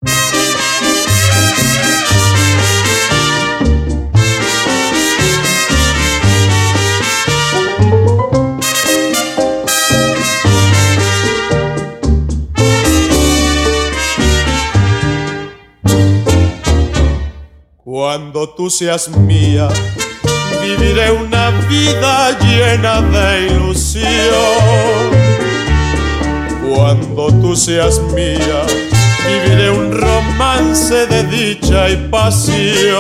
Cuando tú seas mía, viviré una vida llena de ilusión. Cuando tú seas mía, viviré un romance de dicha y pasión.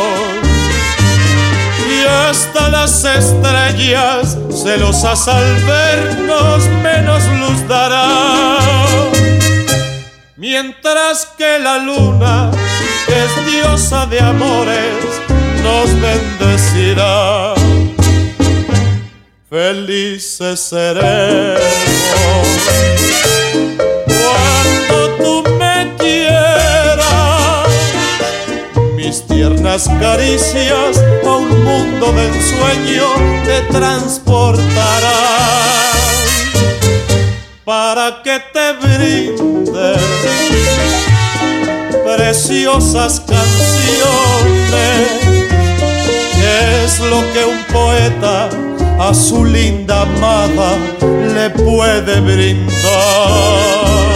Y hasta las estrellas, celosas al vernos, menos luz darán. Mientras que la luna, que es diosa de amores, nos bendecirá. Felices seremos cuando tú me quieras. Mis tiernas caricias a un mundo de ensueño te transportarán, para que te brinde preciosas canciones, que es lo que un poeta a su linda amada le puede brindar.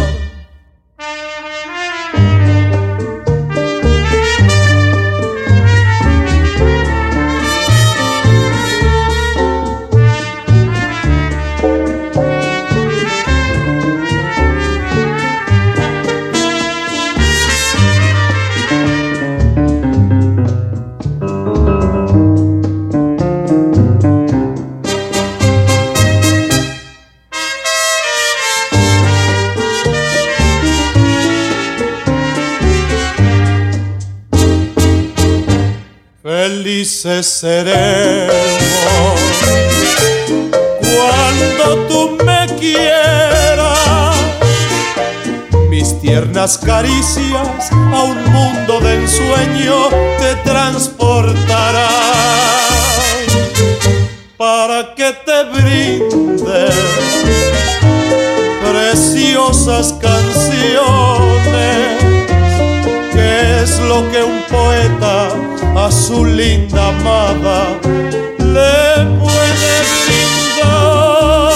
Felices seremos cuando tú me quieras. Mis tiernas caricias a un mundo de ensueño te transportarán, para que te brinde preciosas canciones, que es lo que un poeta a su linda amada le puede brindar.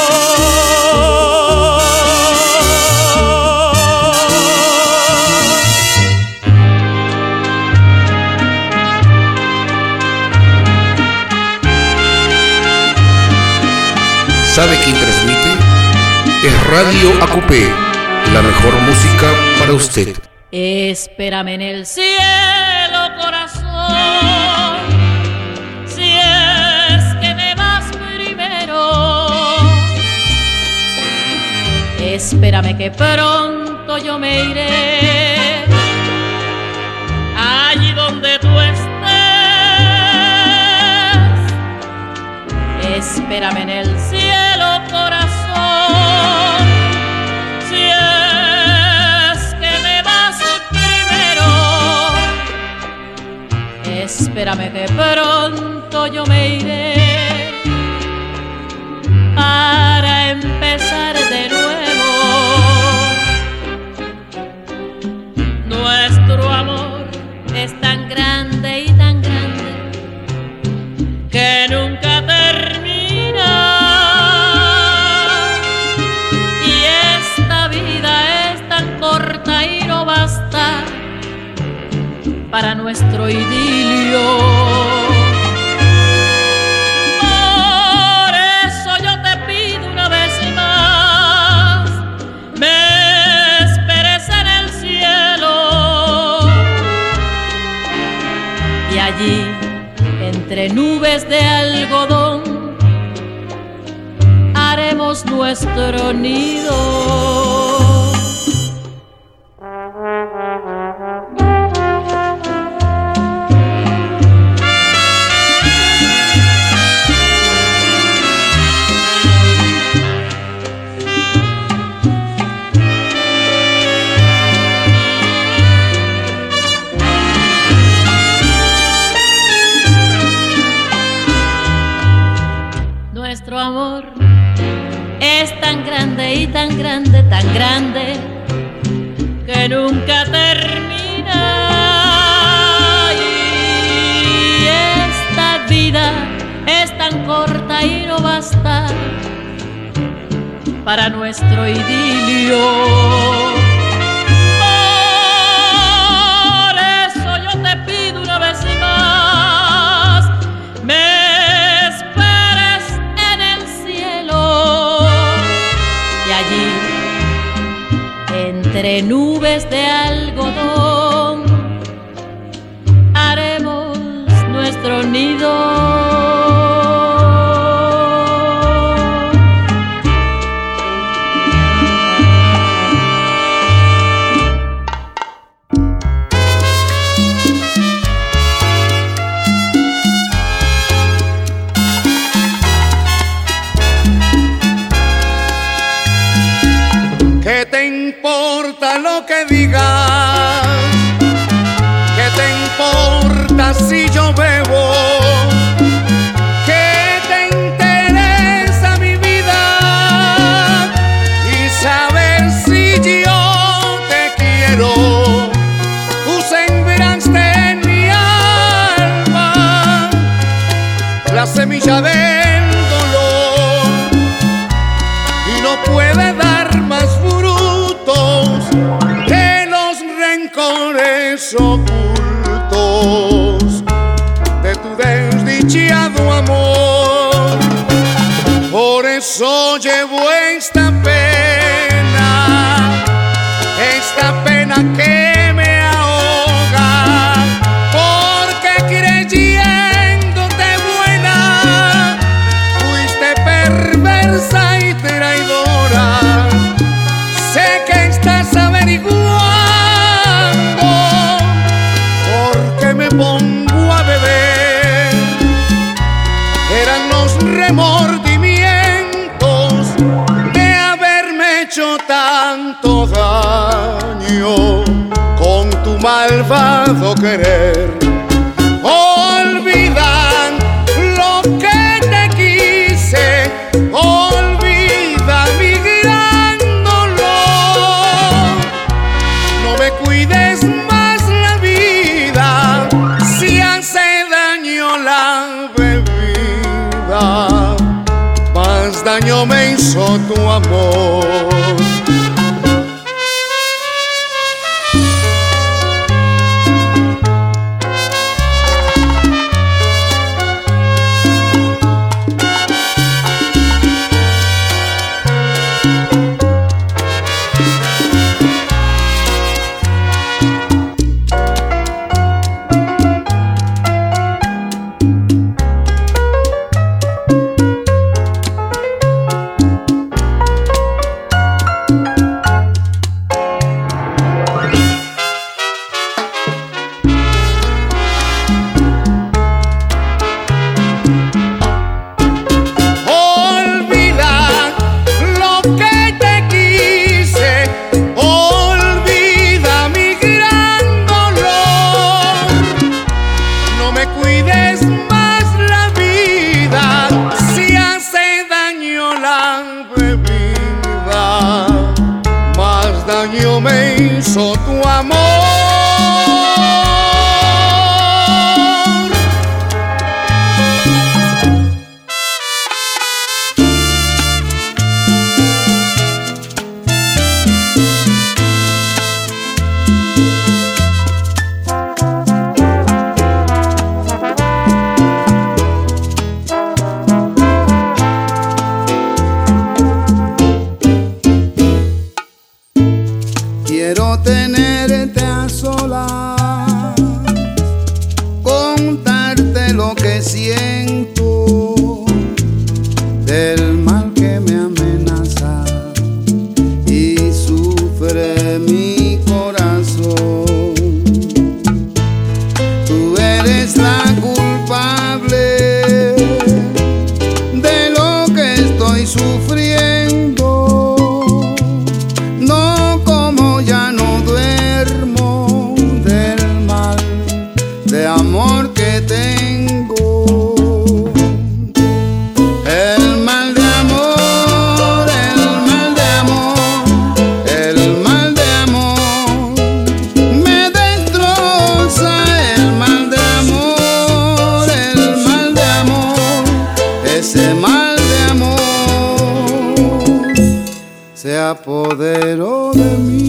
¿Sabe quién transmite? Es Radio Acupé, la mejor música para usted. Espérame en el cielo, corazón, si es que me vas primero. Espérame que pronto yo me iré allí donde tú estés. Espérame en el cielo, corazón, si es que me vas primero. Espérame que pronto yo me iré para empezar de nuevo. Nuestro amor es tan grande y tan grande que nunca termina. Y esta vida es tan corta y no basta para nuestro idilio. Por eso yo te pido una vez más, me esperes en el cielo. Y allí, entre nubes de algodón, haremos nuestro nido. Nuestro amor es tan grande y tan grande, tan grande, que que nunca termina. Y esta vida es tan corta y no basta para nuestro idilio. Por eso yo te pido una vez más, me esperes en el cielo y allí, entre nubes de algodón, haremos nuestro nido. ¿Qué te importa lo que digas? ¿Qué te importa si yo bebo? ¿Qué te interesa mi vida? Y saber si yo te quiero. Tú sembraste en mi alma la semilla del dolor y no puede dar más frutos que los rencores ocultos de tu desdichado amor. Por eso llevo esta pena que me ahoga, porque creyéndote buena fuiste perversa y traidora. Sé que estás averiguando porque me pongo a beber. Eran los remordimientos de haberme hecho tanto daño con tu malvado querer. Olvida lo que te quise, olvida mi gran dolor. No me cuides más la vida si hace daño la bebida. Más daño me hizo tu amor. Daño me hizo tu amor. Quiero tenerte a solas, contarte lo que siento, del mal que me amenaza y sufre mi corazón. Tú eres la culpable de lo que estoy sufriendo. De amor que tengo, de mí.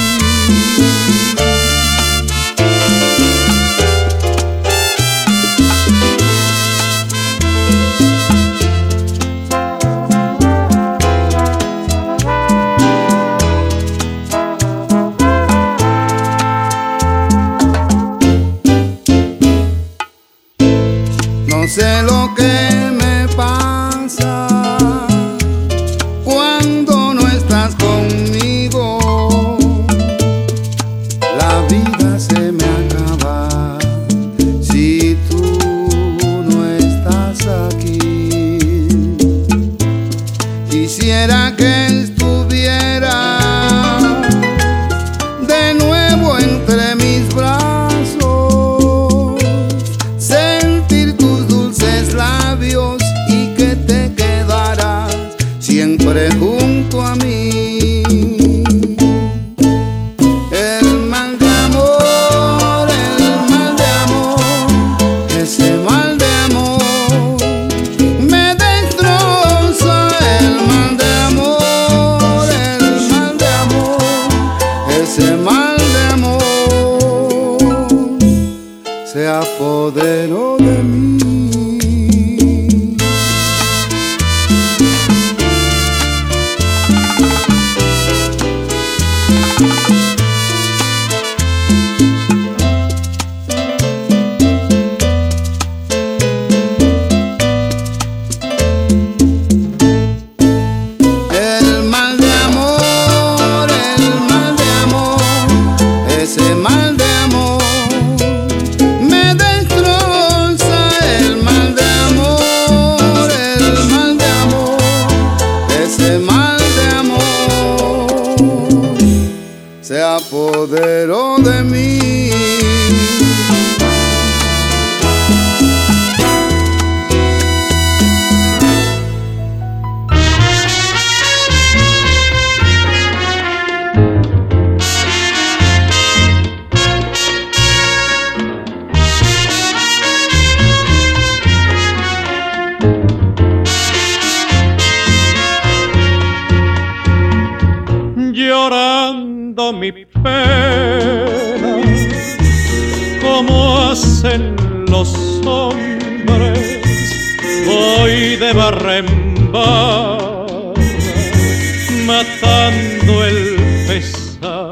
No sé lo que me pasa cuando no estás conmigo. La vida se me acaba si tú no estás aquí. Quisiera que estuviera de nuevo entre mis brazos, sentir tus dulces labios y que te quedaras siempre junto a mí. El mal de amor, ese mal de amor me destroza. El mal de amor, ese mal de amor se apoderó de mí. El mal de amor, ese mal de amor me destroza. El mal de amor, ese mal de amor se apoderó de mí. Llorando mi pena, como hacen los hombres, voy de barra en barra, matando el pesar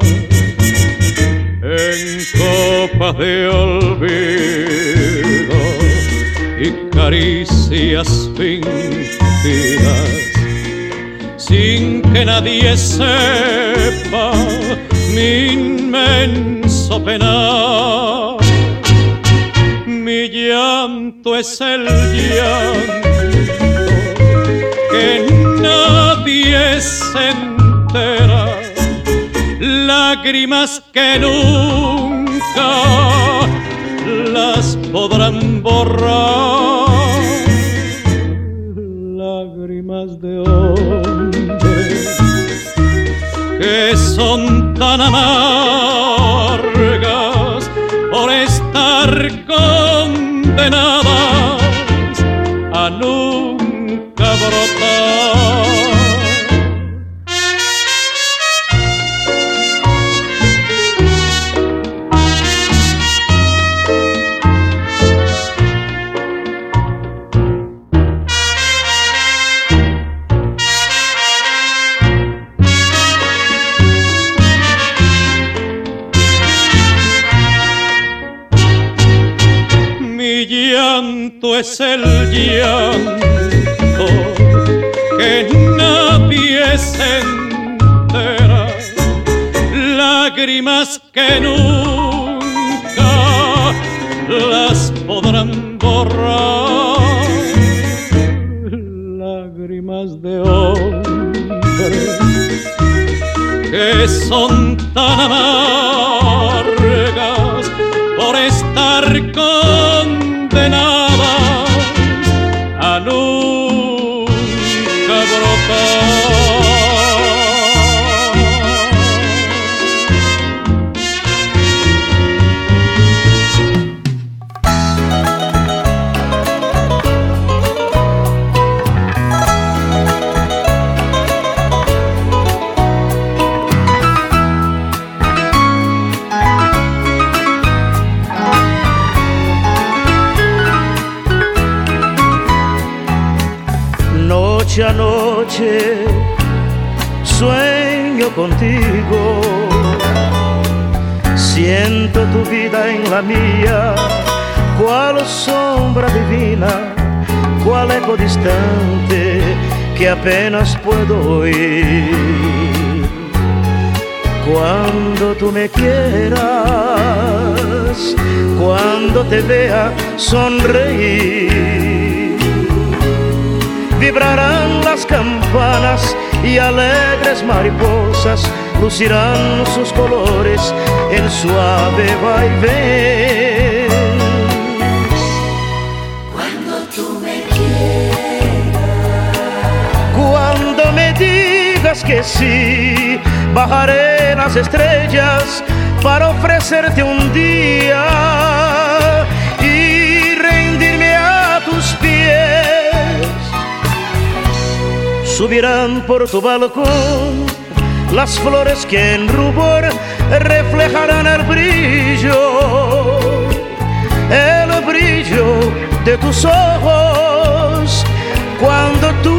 en copas de olvido y caricias fingidas, sin que nadie sepa mi inmenso penar. Mi llanto es el llanto que nadie se entera, lágrimas que nunca las podrán borrar, lágrimas de hombres que son tan amargas por estar condenadas a nunca brotar. Mi llanto es el llanto que nadie se entera, lágrimas que nunca las podrán borrar, lágrimas de hombres que son tan amargas por estar condenadas a nunca brotar. noche a noche sueño contigo, siento tu vida en la mía, cual sombra divina, cual eco distante que apenas puedo oír. Cuando tú me quieras, cuando te vea sonreír, vibrarán las campanas y alegres mariposas lucirán sus colores en suave vaivén. Cuando tú me quieras, cuando me digas que sí, bajaré las estrellas para ofrecerte un día y rendirme a tus pies. Subirán por tu balcón las flores que en rubor reflejarán el brillo de tus ojos cuando tú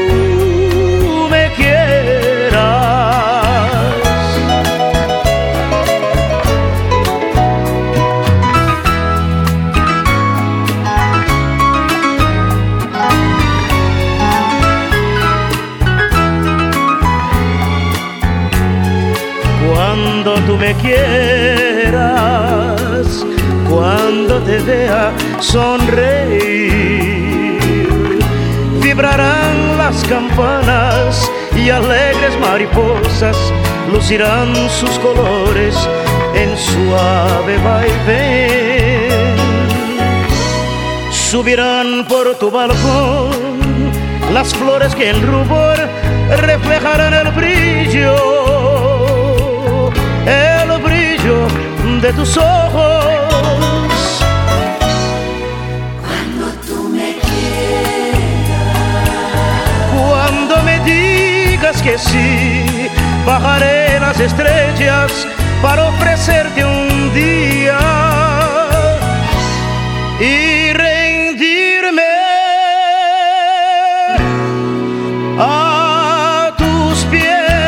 me quieras. Cuando tú me quieras, cuando te vea sonreír, vibrarán las campanas y alegres mariposas lucirán sus colores en suave vaivén. Subirán por tu balcón las flores que en rubor reflejarán el brillo de tus ojos. cuando tú me quieras, Cuando me digas que sí, bajaré las estrellas para ofrecerte un día y rendirme a tus pies.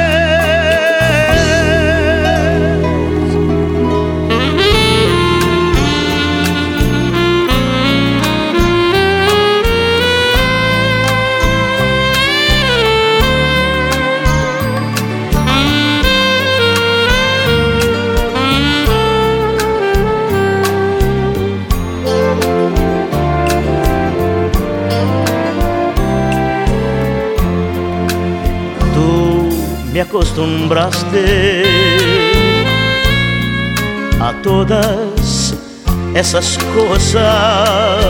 Me acostumbraste a todas esas cosas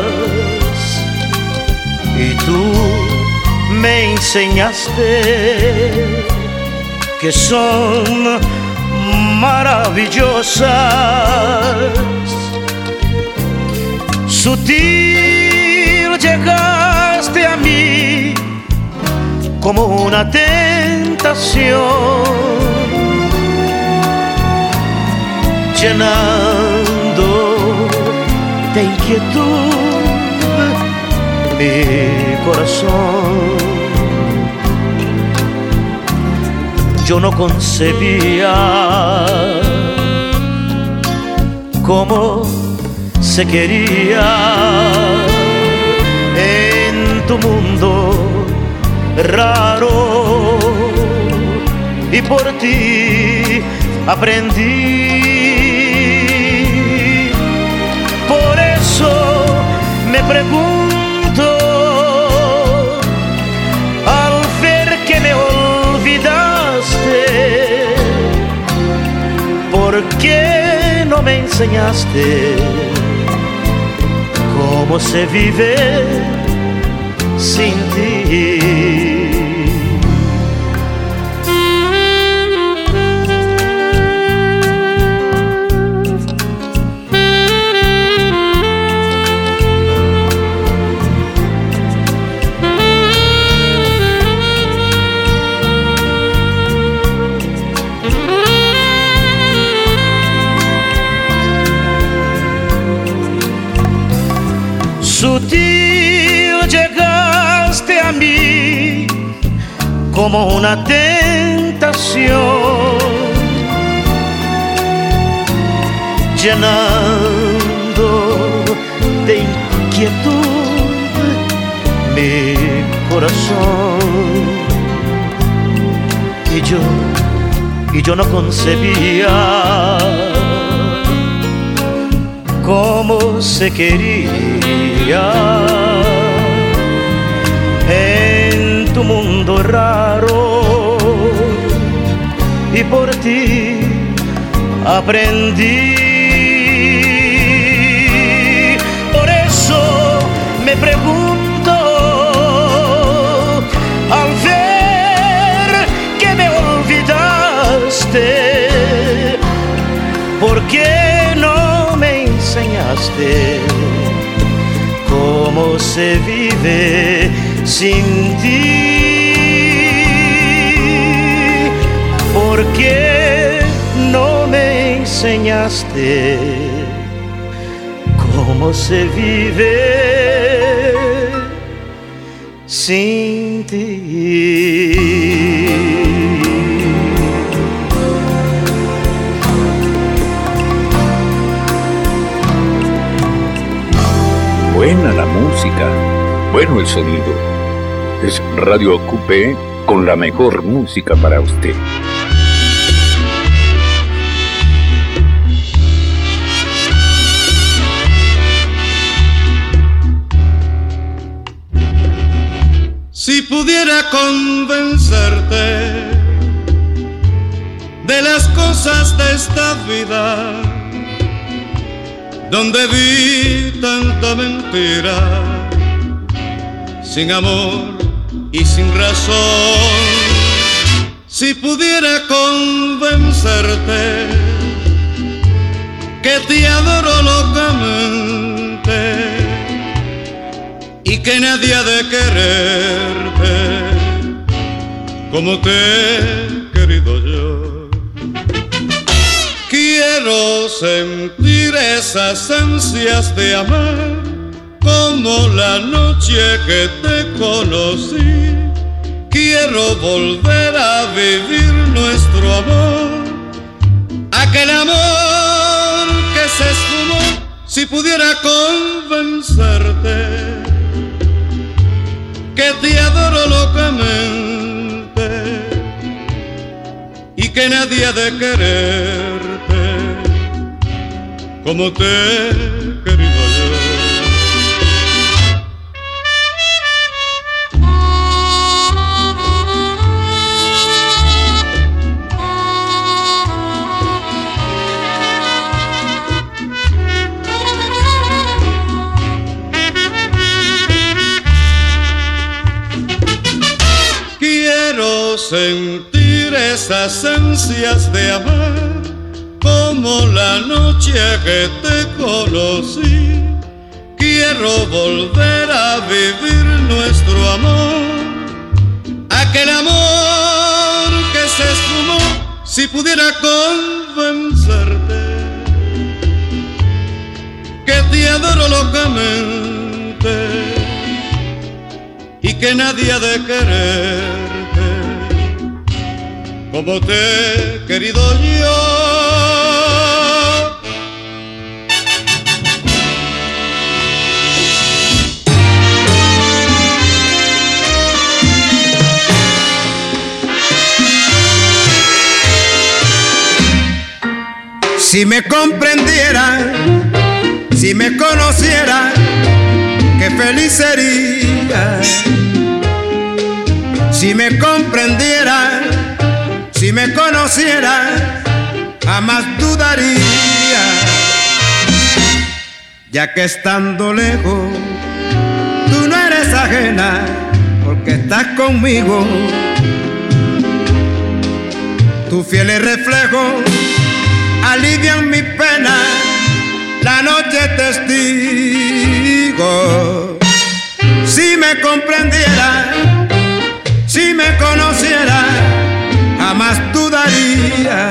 y tú me enseñaste que son maravillosas. Sutil llegaste a mí como una tentación, llenando de inquietud mi corazón. Yo no concebía cómo se quería en tu mundo raro, y por ti aprendí. Por eso me pregunto al ver que me olvidaste, ¿por qué no me enseñaste cómo se vive sin ti? Sutil llegaste a mí como una tentación, llenando de inquietud mi corazón. Y yo no concebía cómo se quería en tu mundo raro, y por ti aprendí. Por eso me pregunto, al ver que me olvidaste, ¿por qué no me enseñaste cómo se vive sin ti? ¿Por qué no me enseñaste cómo se vive sin ti? Buena la música, bueno el sonido. Es Radio Coupé con la mejor música para usted. Si pudiera convencerte de las cosas de esta vida, donde vi tanta mentira, sin amor y sin razón. Si pudiera convencerte que te adoro locamente y que nadie ha de quererte como te he querido yo. Quiero sentir esas ansias de amar como la noche que te conocí. Quiero volver a vivir nuestro amor, aquel amor que se esfumó. Si pudiera convencerte que te adoro locamente y que nadie ha de quererte como te he querido yo. Quiero sentir esas ansias de amar como la noche que te conocí. Quiero volver a vivir nuestro amor, aquel amor que se esfumó. Si pudiera convencerte que te adoro locamente y que nadie ha de quererte como te he querido yo. Si me comprendiera, si me conociera, qué feliz sería. Si me comprendiera, si me conociera, jamás dudaría. Ya que estando lejos, tú no eres ajena, porque estás conmigo. Tus fieles reflejos alivian mi pena, la noche testigo. Si me comprendiera, si me conociera, jamás dudaría.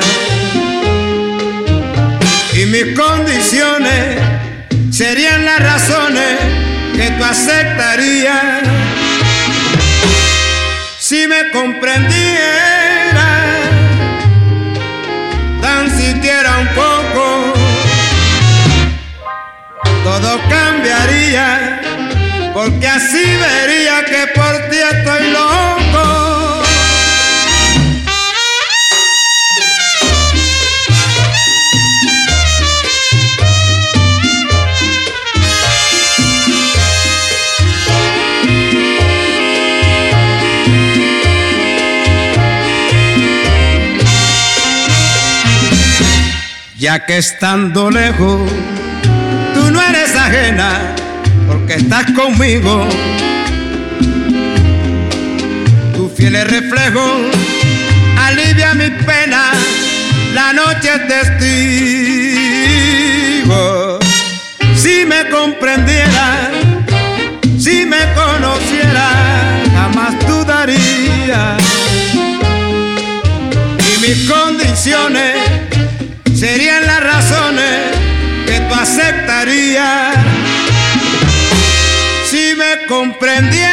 Y mis condiciones serían las razones que tú aceptarías. Si me comprendiera tan siquiera un poco, todo cambiaría, porque así vería que por ti estoy loco. Ya que estando lejos, tú no eres ajena, porque estás conmigo. Tu fiel reflejo alivia mi pena, la noche es testigo. Si me comprendiera, si me conociera, jamás dudaría. Y mis condiciones serían las razones que tú aceptarías. Si me comprendiera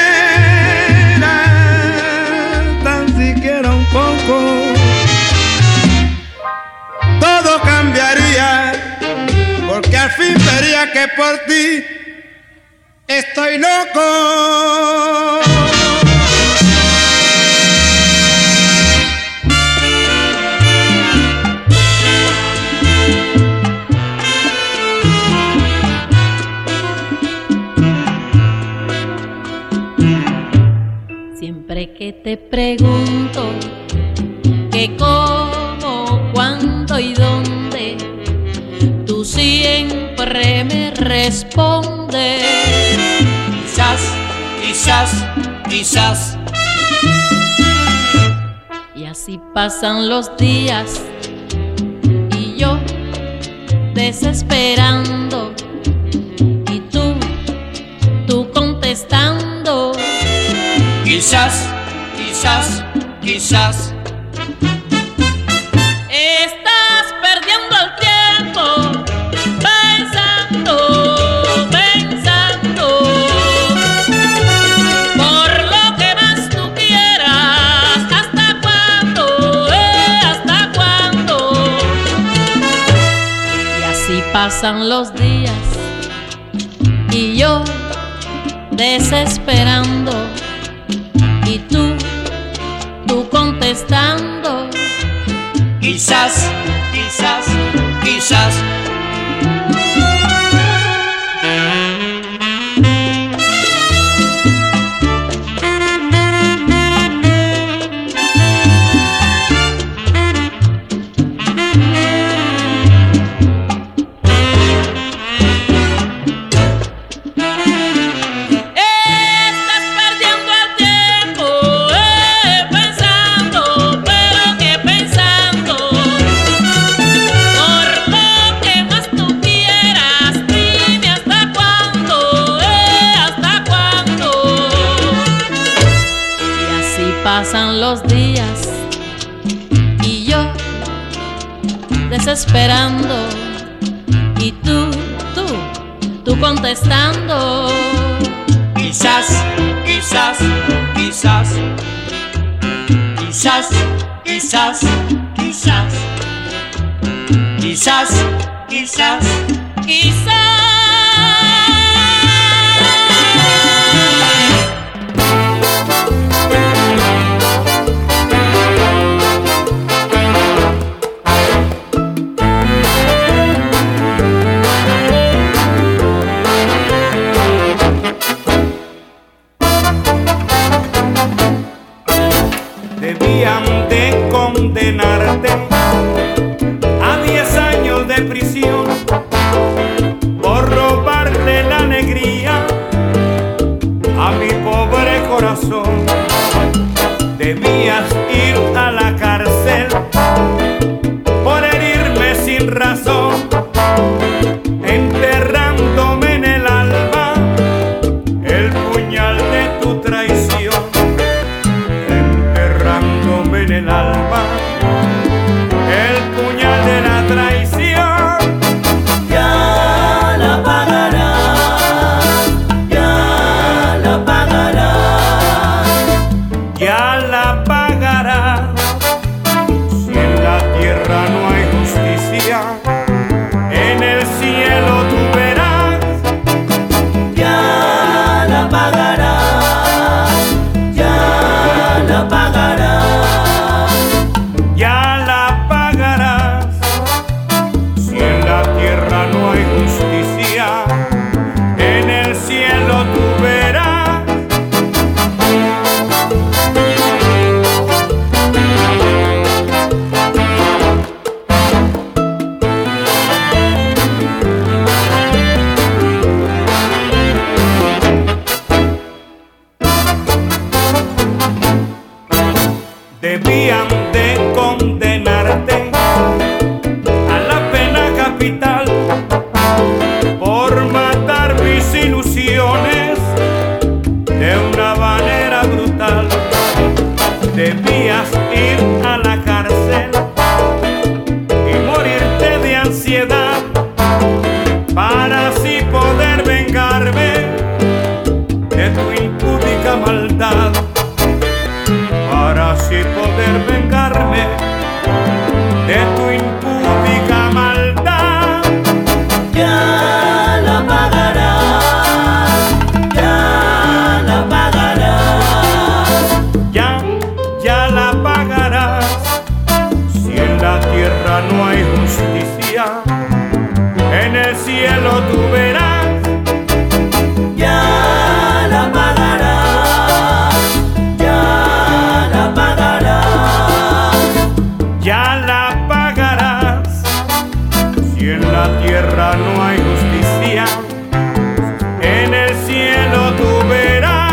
tan siquiera un poco, todo cambiaría, porque al fin vería que por ti estoy loco. Siempre que te pregunto que cómo, cuándo y dónde, tú siempre me respondes quizás, quizás, quizás. Y así pasan los días y yo desesperando y tú contestando quizás, quizás, quizás. Estás perdiendo el tiempo pensando, pensando por lo que más tú quieras. ¿Hasta cuándo? ¿Hasta cuándo? Y así pasan los días y yo desesperando y tú contestando quizás, quizás, quizás. Pasan los días y yo desesperando y tú contestando quizás, quizás, quizás, quizás, quizás, quizás, quizás, quizás, quizás. Debían de condenarte a 10 años de prisión por robarle la alegría a mi pobre corazón. Debías ir a la cárcel por herirme sin razón, enterrándome en el alma el puñal de tu traición. En el alma el puñal de la traición. Ya la pagarás, ya la pagarás. tierra no hay justicia, en el cielo tú verás. Debían de condenarte a la pena capital por matar mis ilusiones de una manera brutal. Debías ir a la cárcel y morirte de ansiedad para así poder vengarme de tu impúdica maldad. Para así poder vengarme de tu impúdica maldad. Ya la pagarás, ya la pagarás. Ya la pagarás. Si en la tierra no hay justicia, en el cielo tú verás. Ya la pagarás, ya la pagarás. Ya la pagarás. Si en la tierra no hay justicia, en el cielo tú verás.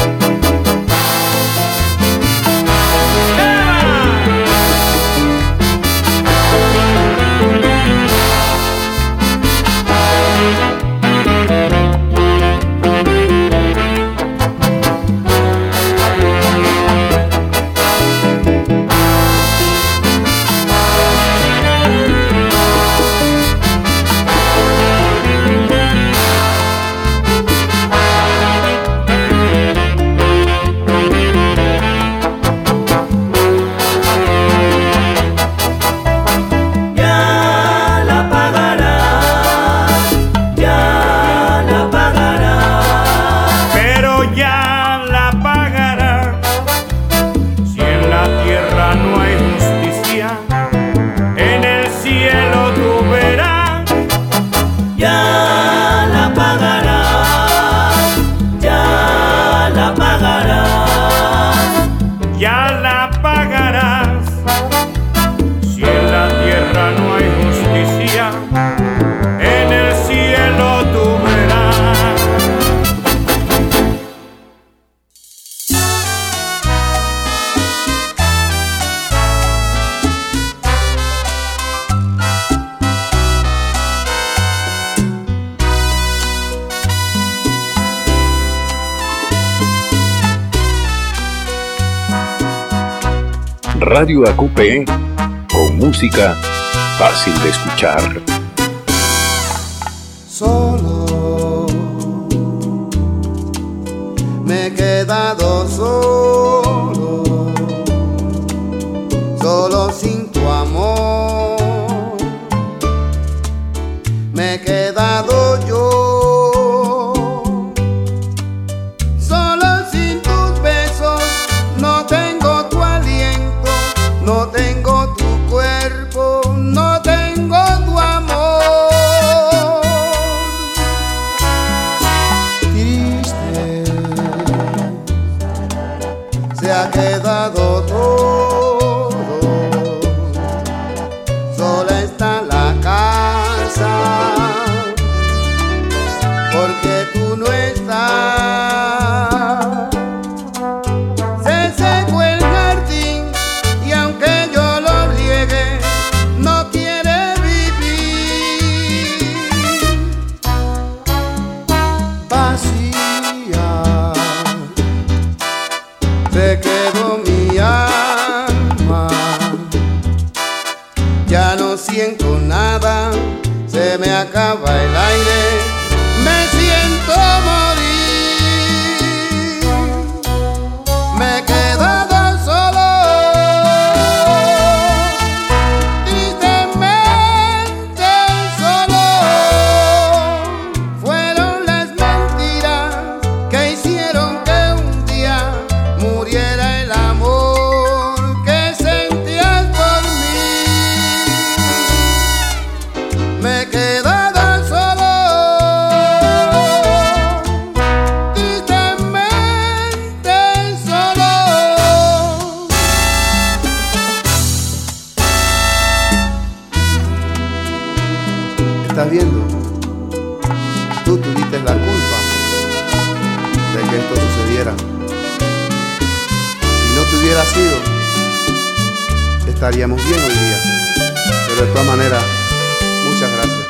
Radio AQP, con música fácil de escuchar. Solo me he quedado solo, solo sin tu amor. Me he quedado yo. No tengo tu cuerpo, no tengo tu amor. Triste se ha quedado todo, sola está la casa, porque tú no estás. Se quedó mi alma, ya no siento nada, se me acaba el aire, me siento morir, me he quedado solo, tristemente solo. Fueron las mentiras que hicieron que un día muriera el amor que sentías por mí. Me he quedado estás viendo, tú tuviste la culpa de que esto sucediera. Si no te hubiera sido, estaríamos bien hoy día. Pero de todas maneras, muchas gracias.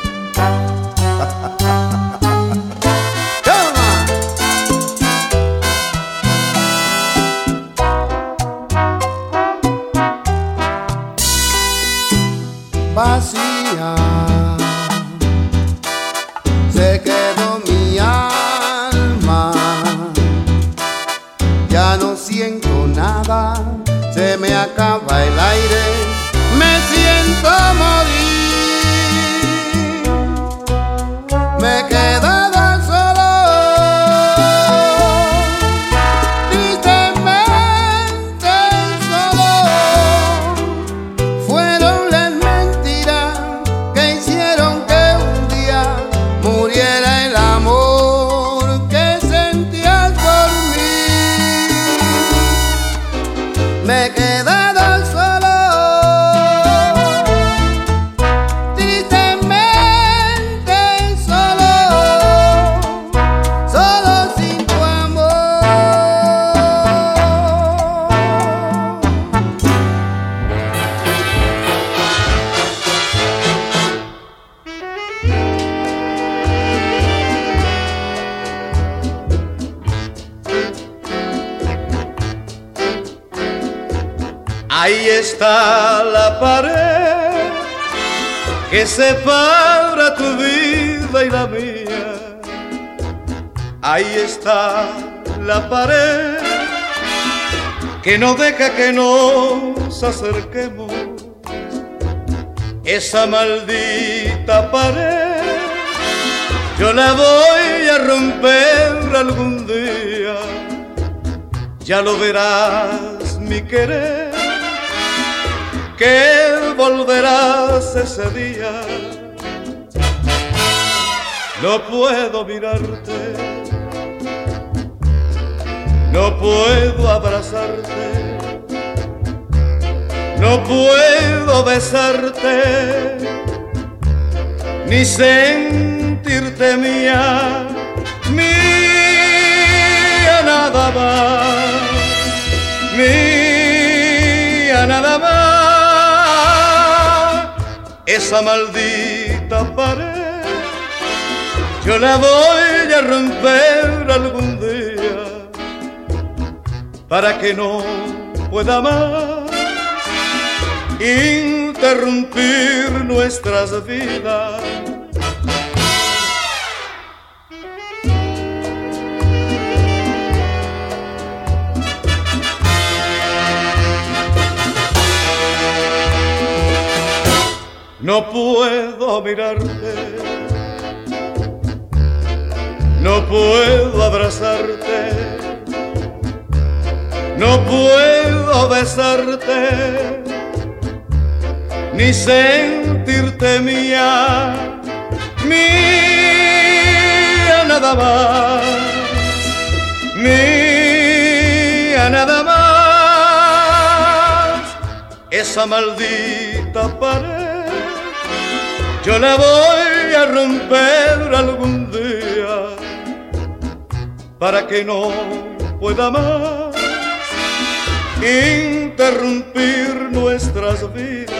Vacía se quedó mi alma, ya no siento nada, se me acaba el aire, me siento morir, me he quedado solo, tristemente solo. Fueron las mentiras que hicieron que un día muriera el amor que sentías por mí. Me he quedado solo, tristemente solo, solo sin tu amor. Ahí está la pared que separa tu vida y la mía. Ahí está la pared que no deja que nos acerquemos. Esa maldita pared yo la voy a romper algún día. Ya lo verás, mi querer, que volverás ese día. No puedo mirarte, no puedo abrazarte, no puedo besarte, ni sentirte mía, mía nada más, mía nada más. Esa maldita pared yo la voy a romper algún día para que no pueda más interrumpir nuestras vidas. No puedo mirarte, no puedo abrazarte, no puedo besarte, ni sentirte mía, mía nada más, mía nada más. Esa maldita pared yo la voy a romper algún día para que no pueda más interrumpir nuestras vidas.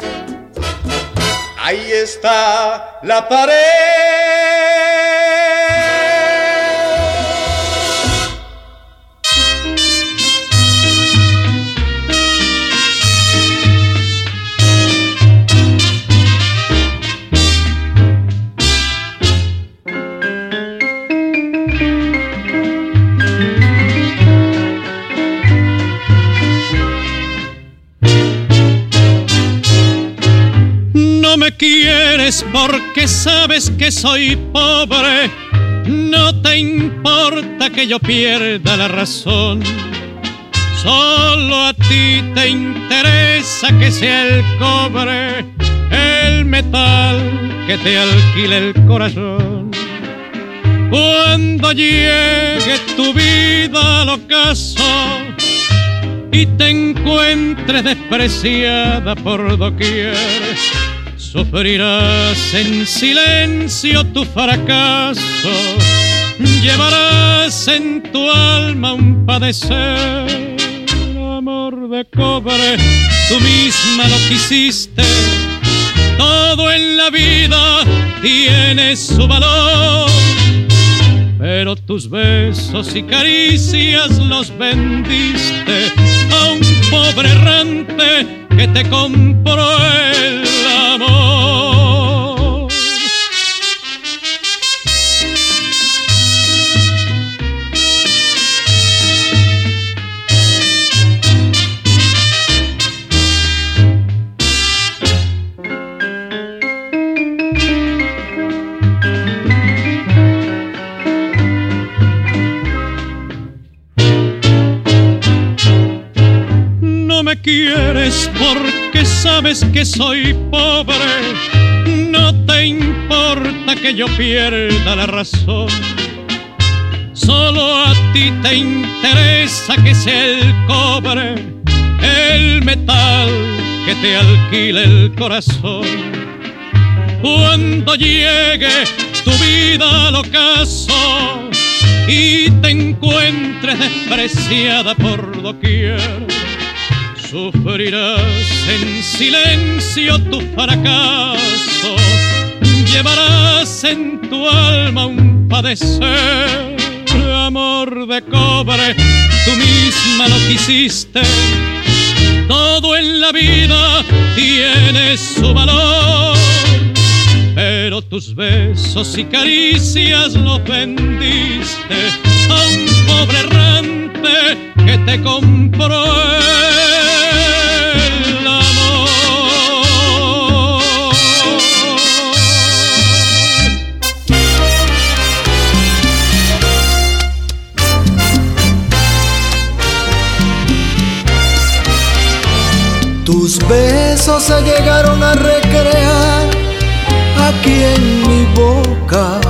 Ahí está la pared. No me quieres porque sabes que soy pobre. No te importa que yo pierda la razón. Solo a ti te interesa que sea el cobre, el metal que te alquile el corazón. Cuando llegue tu vida al ocaso y te encuentres despreciada por doquier, Sufrirás en silencio tu fracaso, llevarás en tu alma un padecer. Amor de cobre, tú misma lo quisiste, todo en la vida tiene su valor. Pero tus besos y caricias los vendiste a un pobre errante que te compró el amor. No me quieres porque sabes que soy pobre, no te importa que yo pierda la razón. Solo a ti te interesa que sea el cobre, el metal que te alquile el corazón. Cuando llegue tu vida al ocaso y te encuentres despreciada por doquier, sufrirás en silencio tu fracaso, llevarás en tu alma un padecer. Amor de cobre, tú misma lo quisiste, todo en la vida tiene su valor. Pero tus besos y caricias los vendiste a un pobre errante que te compró el amor. Tus besos se llegaron a recrear aquí en mi boca,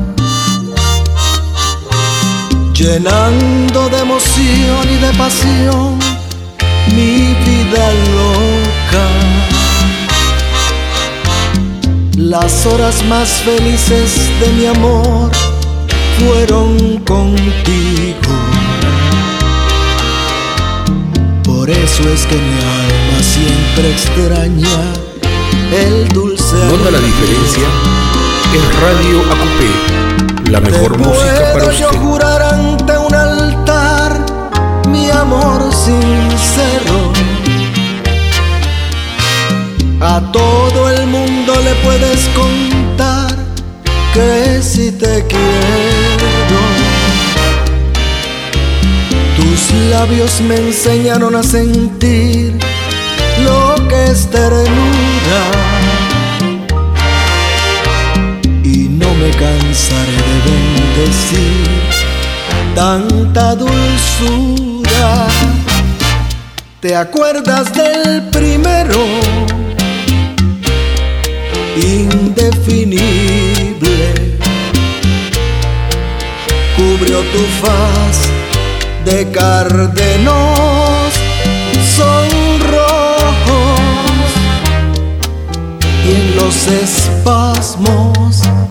llenando de emoción y de pasión mi vida loca. Las horas más felices de mi amor fueron contigo. Por eso es que mi alma siempre extraña el dulce. Nota la diferencia, es Radio ACUPE, la mejor música para usted. Yo jurar ante un altar mi amor sincero. A todo el mundo le puedes contar que si te quiero. Tus labios me enseñaron a sentir lo que es ternura, y no me cansaré de bendecir tanta dulzura. ¿Te acuerdas del primero? Indefinible, cubrió tu faz de cárdenos sonrojos, y en los espasmos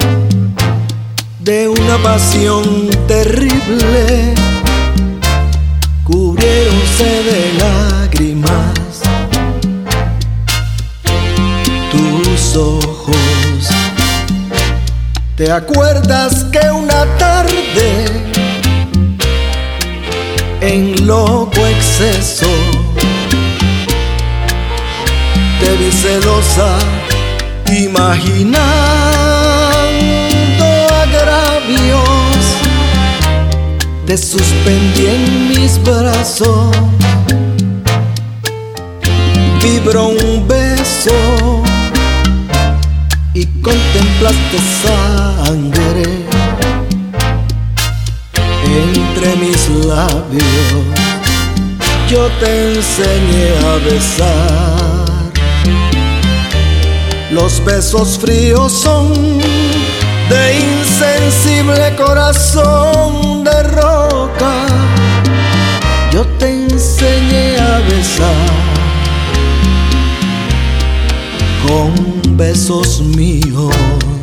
de una pasión terrible cubriéronse de lágrimas tus ojos. ¿Te acuerdas que una tarde en loco exceso te vi celosa, imaginando agravios? Te suspendí en mis brazos, vibró un beso y contemplaste sangre entre mis labios. Yo te enseñé a besar. Los besos fríos son de insensible corazón de roca. Yo te enseñé a besar con besos míos,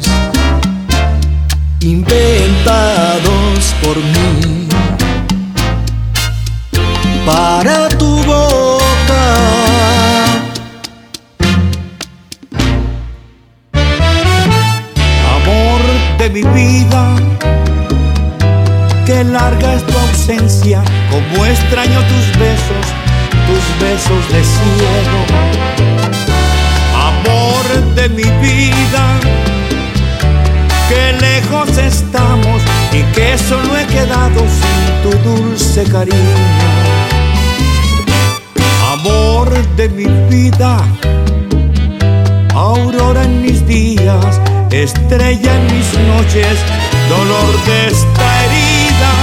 inventados por mí, para tu boca. Amor de mi vida, qué larga es tu ausencia, como extraño tus besos de cielo. Amor de mi vida, qué lejos estamos y que solo he quedado sin tu dulce cariño. Amor de mi vida, aurora en mis días, estrella en mis noches, dolor de esta herida.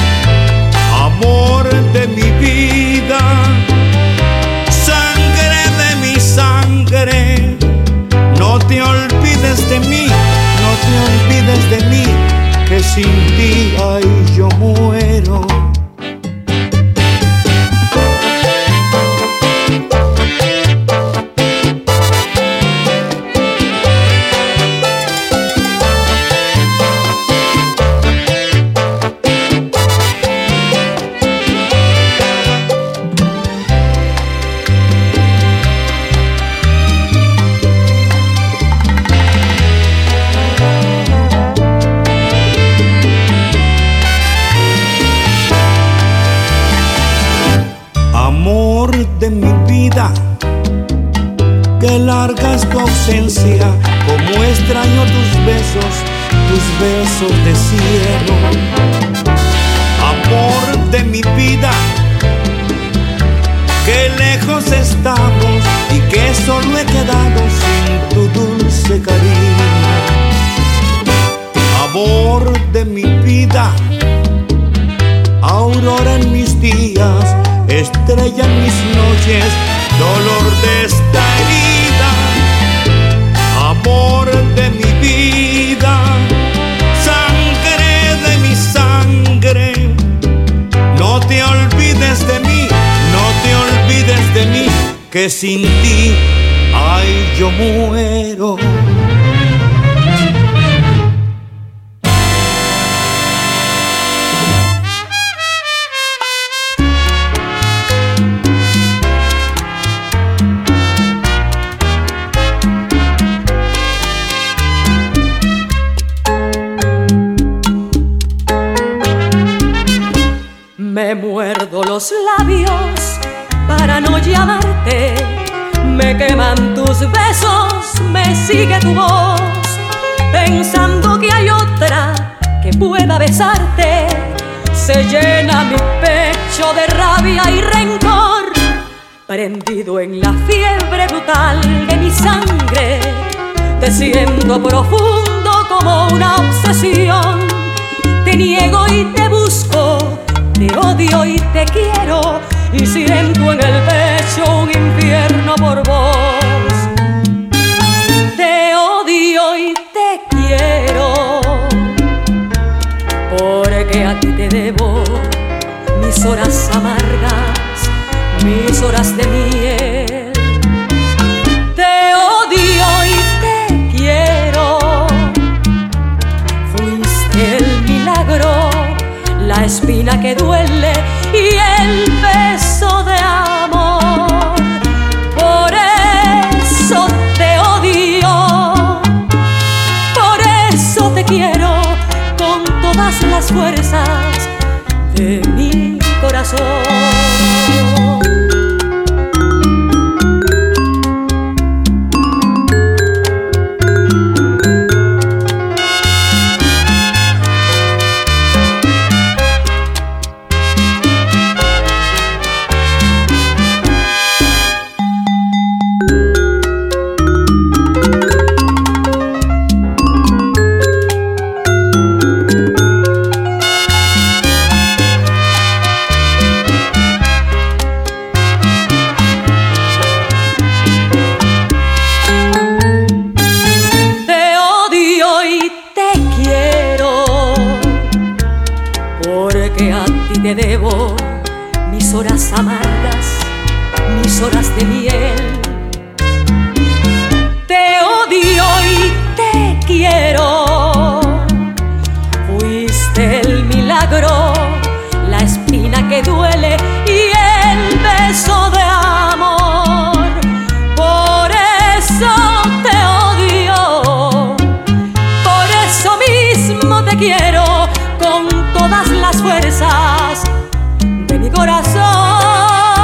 Amor de mi vida, sangre de mi sangre, no te olvides de mí, no te olvides de mí, que sin ti, ay, yo muero. De mi vida, qué larga es tu ausencia, como extraño tus besos de cielo. Amor de mi vida, qué lejos estamos y que solo he quedado sin tu dulce cariño. Amor de mi vida, aurora en mis días, estrella en mis noches, dolor de esta herida. Amor de mi vida, sangre de mi sangre, no te olvides de mí, no te olvides de mí, que sin ti, ay, yo muero. Me muerdo los labios para no llamarte, me queman tus besos, me sigue tu voz, pensando que hay otra que pueda besarte. Se llena mi pecho de rabia y rencor, prendido en la fiebre brutal de mi sangre. Te siento profundo como una obsesión, te niego y te busco, te odio y te quiero, y siento en el pecho un infierno por vos. Te odio y te quiero, porque a ti te debo mis horas amargas, mis horas de miel. Te odio y te quiero, fuiste el milagro, la espina que duele y el beso de amor. Por eso te odio, por eso te quiero con todas las fuerzas de mi corazón. Te debo mis horas amargas, mis horas de miel. Te odio quiero con todas las fuerzas de mi corazón.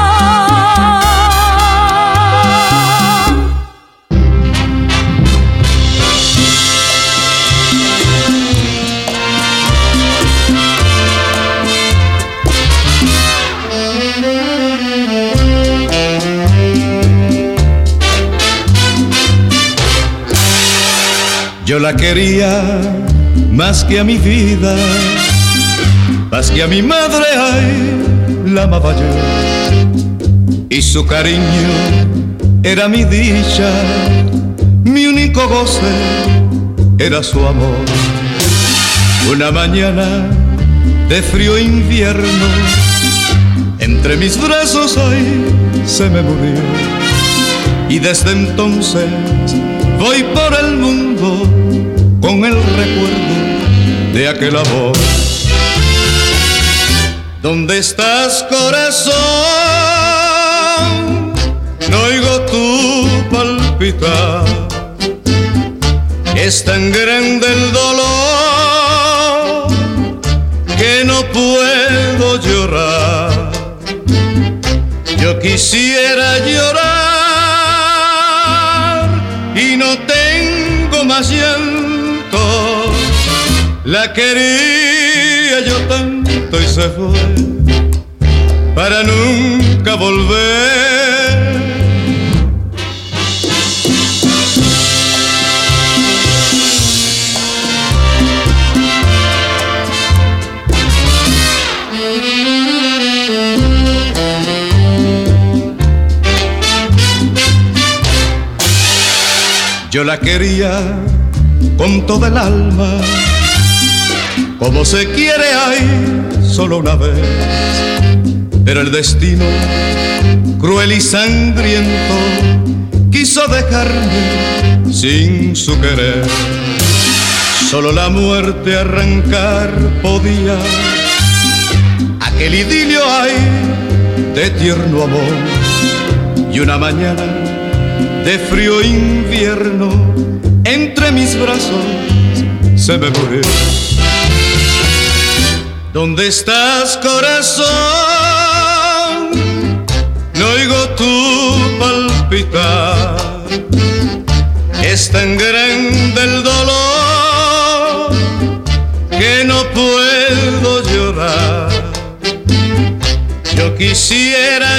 Yo la quería más que a mi vida, más que a mi madre, ay, la amaba yo. Y su cariño era mi dicha, mi único goce era su amor. Una mañana de frío invierno, entre mis brazos, ay, se me murió. Y desde entonces voy por el mundo con el recuerdo de aquel amor. ¿Dónde estás, corazón? No oigo tu palpitar. Es tan grande el dolor que no puedo llorar. Yo quisiera llorar y no tengo más llanto. La quería yo tanto y se fue para nunca volver. Yo la quería con toda el alma, como se quiere, ay, solo una vez. Pero el destino, cruel y sangriento, quiso dejarme sin su querer. Solo la muerte arrancar podía aquel idilio, ay, de tierno amor. Y una mañana de frío invierno, entre mis brazos se me murió. ¿Dónde estás, corazón? No oigo tu palpitar. Es tan grande el dolor que no puedo llorar. Yo quisiera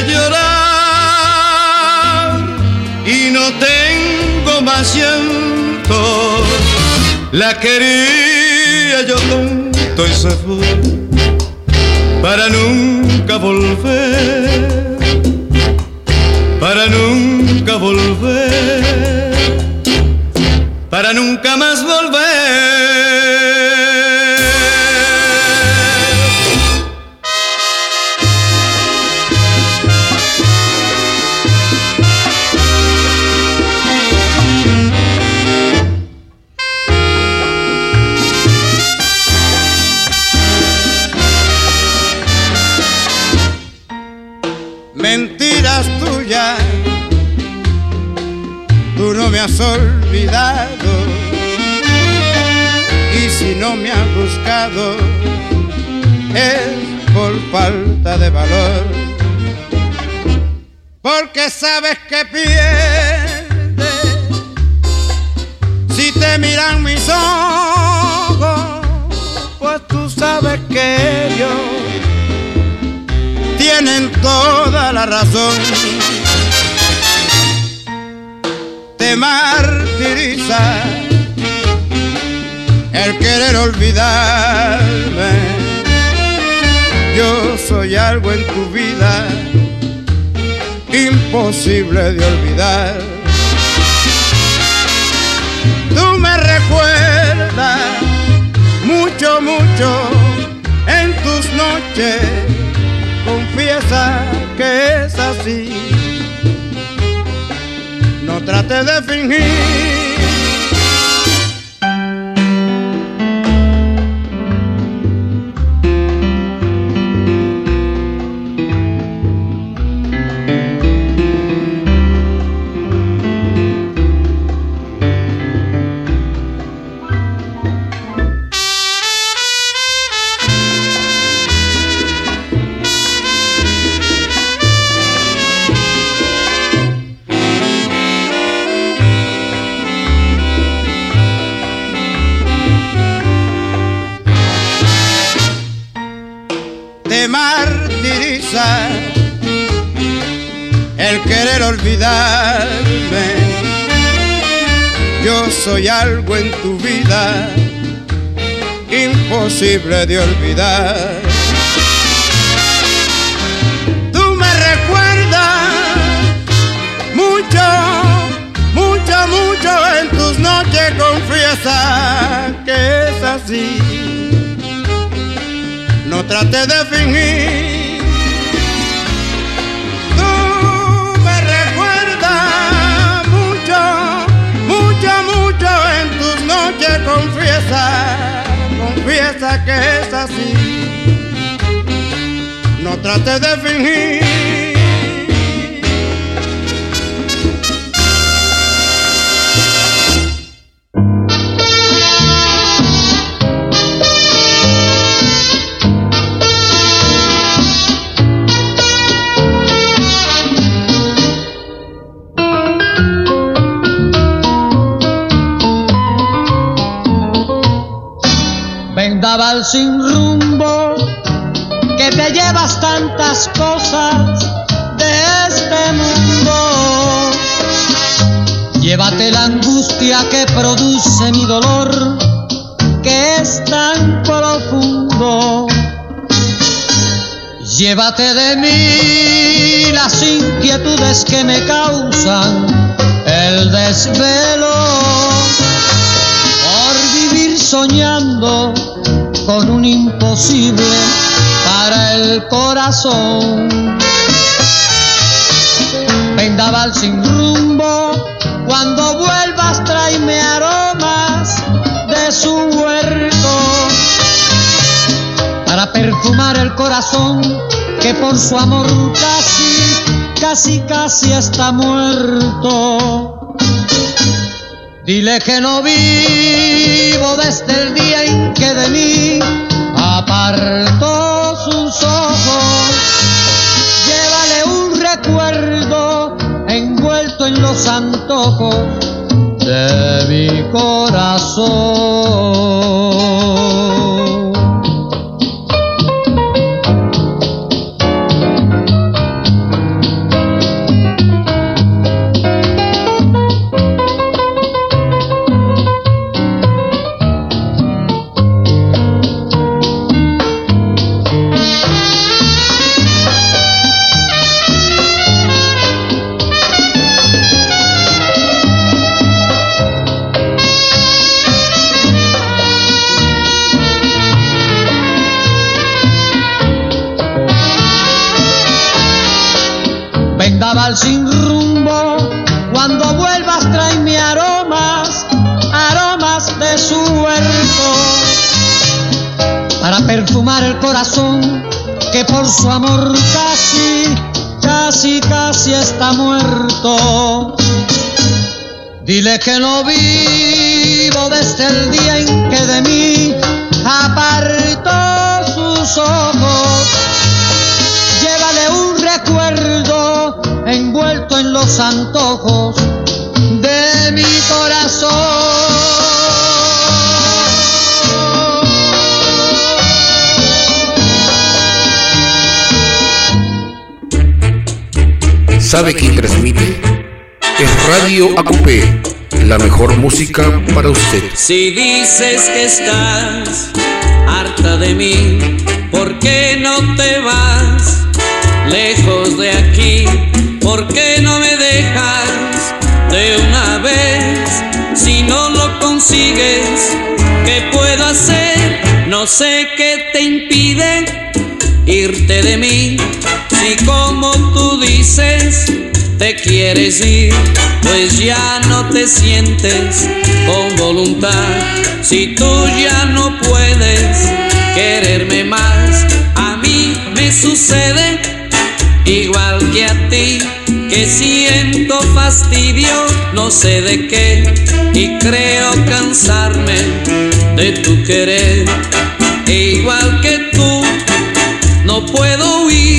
llorar y no tengo más llanto. La quería yo tanto y se fue para nunca volver, para nunca volver, para nunca más volver. Mentiras tuyas, tú no me has olvidado, y si no me has buscado es por falta de valor, porque sabes que pierdes si te miran mis ojos, pues tú sabes que ellos tienen toda la razón. Te martiriza el querer olvidarme. Yo soy algo en tu vida imposible de olvidar. Tú me recuerdas mucho, mucho en tus noches. Confiesa que es así, no trates de fingir. me martiriza el querer olvidarme. Yo soy algo en tu vida imposible de olvidar. Tú me recuerdas mucho, mucho, mucho en tus noches, confiesa que es así. No trate de fingir. Tú me recuerdas mucho, mucho, mucho en tus noches, confiesa que es así. No trate de fingir. Vendaval sin rumbo, que te llevas tantas cosas de este mundo. Llévate la angustia que produce mi dolor, que es tan profundo. Llévate de mí las inquietudes que me causan el desvelo por vivir soñando con un imposible para el corazón. Vendaval sin rumbo, cuando vuelvas tráeme aromas de su huerto para perfumar el corazón que por su amor casi está muerto. Dile que no vivo desde el día en que de mí apartó sus ojos. Llévale un recuerdo envuelto en los antojos de mi corazón. Vendaval sin rumbo, cuando vuelvas tráeme aromas de su huerto para perfumar el corazón que por su amor casi está muerto. Dile que no vivo desde el día en que de mí apartó sus ojos. Llévale un recuerdo envuelto en los antojos de mi corazón. ¿Sabe quién transmite? Es Radio AQP, la mejor música para usted. Si dices que estás harta de mí, ¿por qué no te vas lejos de aquí? ¿Por qué no me dejas de una vez? Si no lo consigues, ¿qué puedo hacer? No sé qué te impide irte de mí. Si como tú dices te quieres ir, pues ya no te sientes con voluntad. Si tú ya no puedes quererme más, a mí me sucede igual que a ti, que siento fastidio, no sé de qué, y creo cansarme de tu querer. Igual que tú, no puedo huir.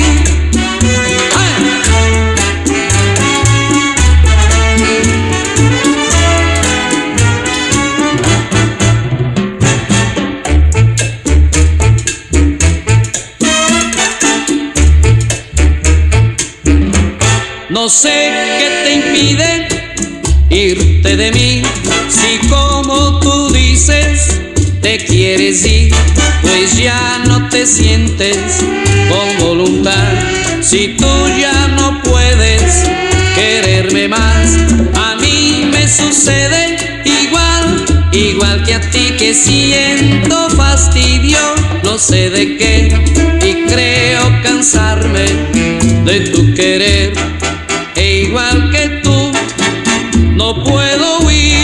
No sé qué te impide irte de mí, si como tú dices te quieres ir, pues ya no te sientes con voluntad. Si tú ya no puedes quererme más, a mí me sucede igual que a ti, que siento fastidio, no sé de qué, y creo cansarme de tu querer, e igual que tú no puedo huir.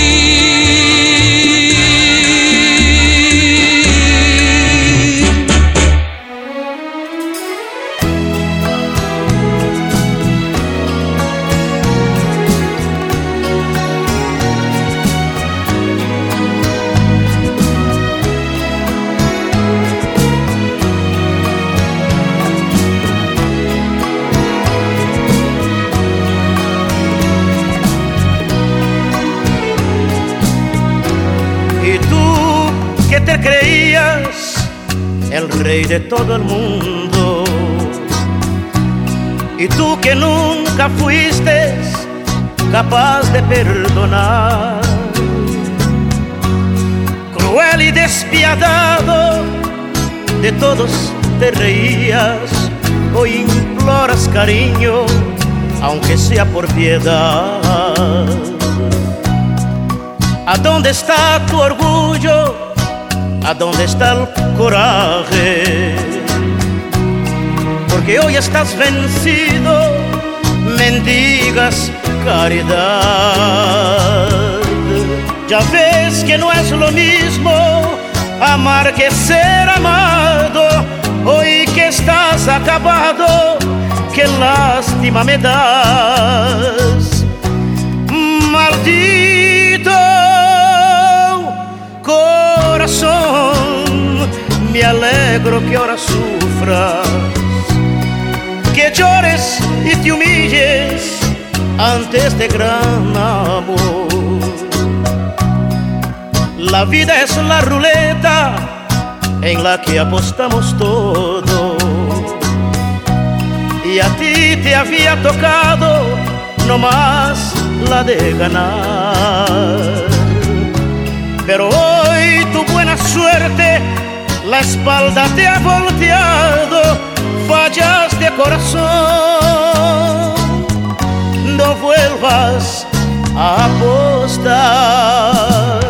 Te creías el rey de todo el mundo, y tú que nunca fuiste capaz de perdonar, cruel y despiadado, de todos te reías. Hoy imploras cariño, aunque sea por piedad. ¿A dónde está tu orgullo? ¿A dónde está el coraje? Porque hoy estás vencido, mendigas caridad. Ya ves que no es lo mismo amar que ser amado. Hoy que estás acabado, qué lástima me das. Maldito corazón, me alegro que ahora sufras, que llores y te humilles ante este gran amor. La vida es la ruleta en la que apostamos todo, y a ti te había tocado nomás la de ganar. Pero hoy tu buena suerte la espalda te ha volteado, fallaste corazón, no vuelvas a apostar.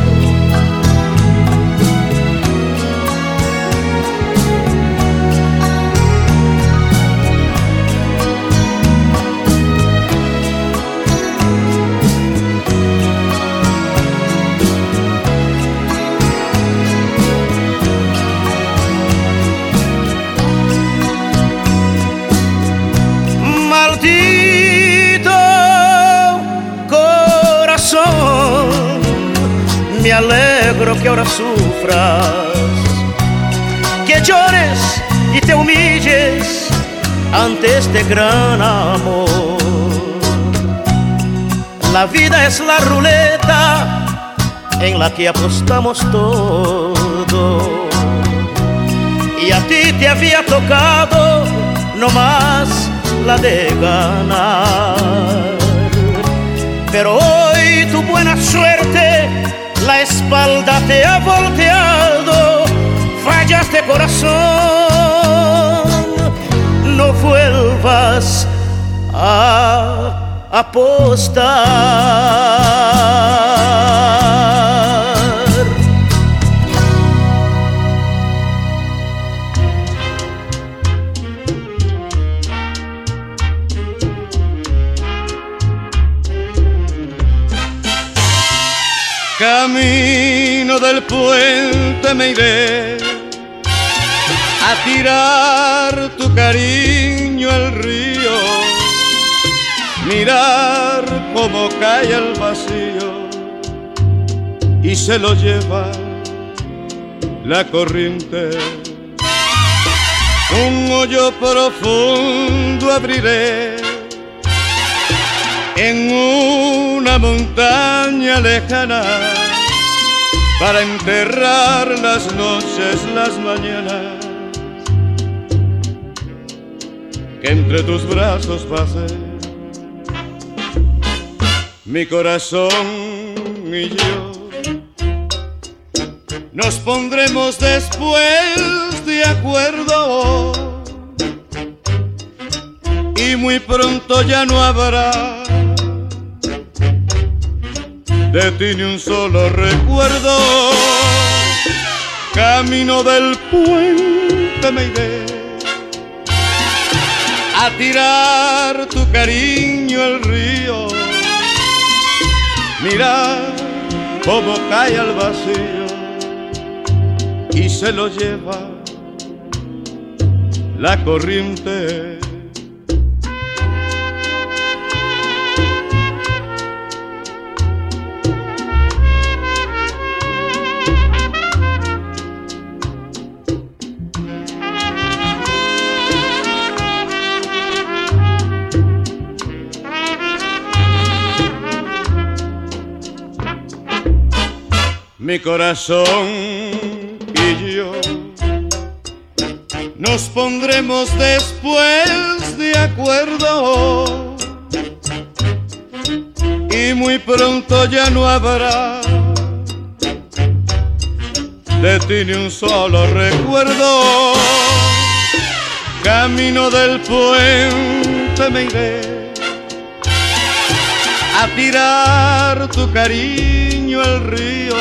Maldito corazón, me alegro que ahora sufras, que llores y te humilles ante este gran amor. La vida es la ruleta en la que apostamos todo, y a ti te había tocado nomás la de ganar. Pero hoy tu buena suerte la espalda te ha volteado, fallaste corazón, no vuelvas a apostar. Camino del puente me iré a tirar tu cariño al río, mirar cómo cae el vacío y se lo lleva la corriente. Un hoyo profundo abriré en una montaña lejana para enterrar las noches, las mañanas que entre tus brazos pasé Mi corazón y yo nos pondremos después de acuerdo y muy pronto ya no habrá de ti ni un solo recuerdo. Camino del puente me iré a tirar tu cariño al río. Mira cómo cae al vacío y se lo lleva la corriente. Mi corazón y yo nos pondremos después de acuerdo y muy pronto ya no habrá de ti ni un solo recuerdo. Camino del puente me iré a tirar tu cariño al río.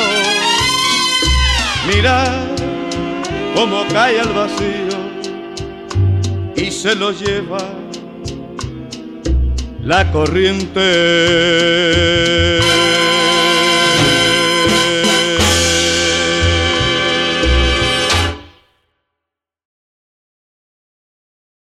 Mira cómo cae al vacío y se lo lleva la corriente.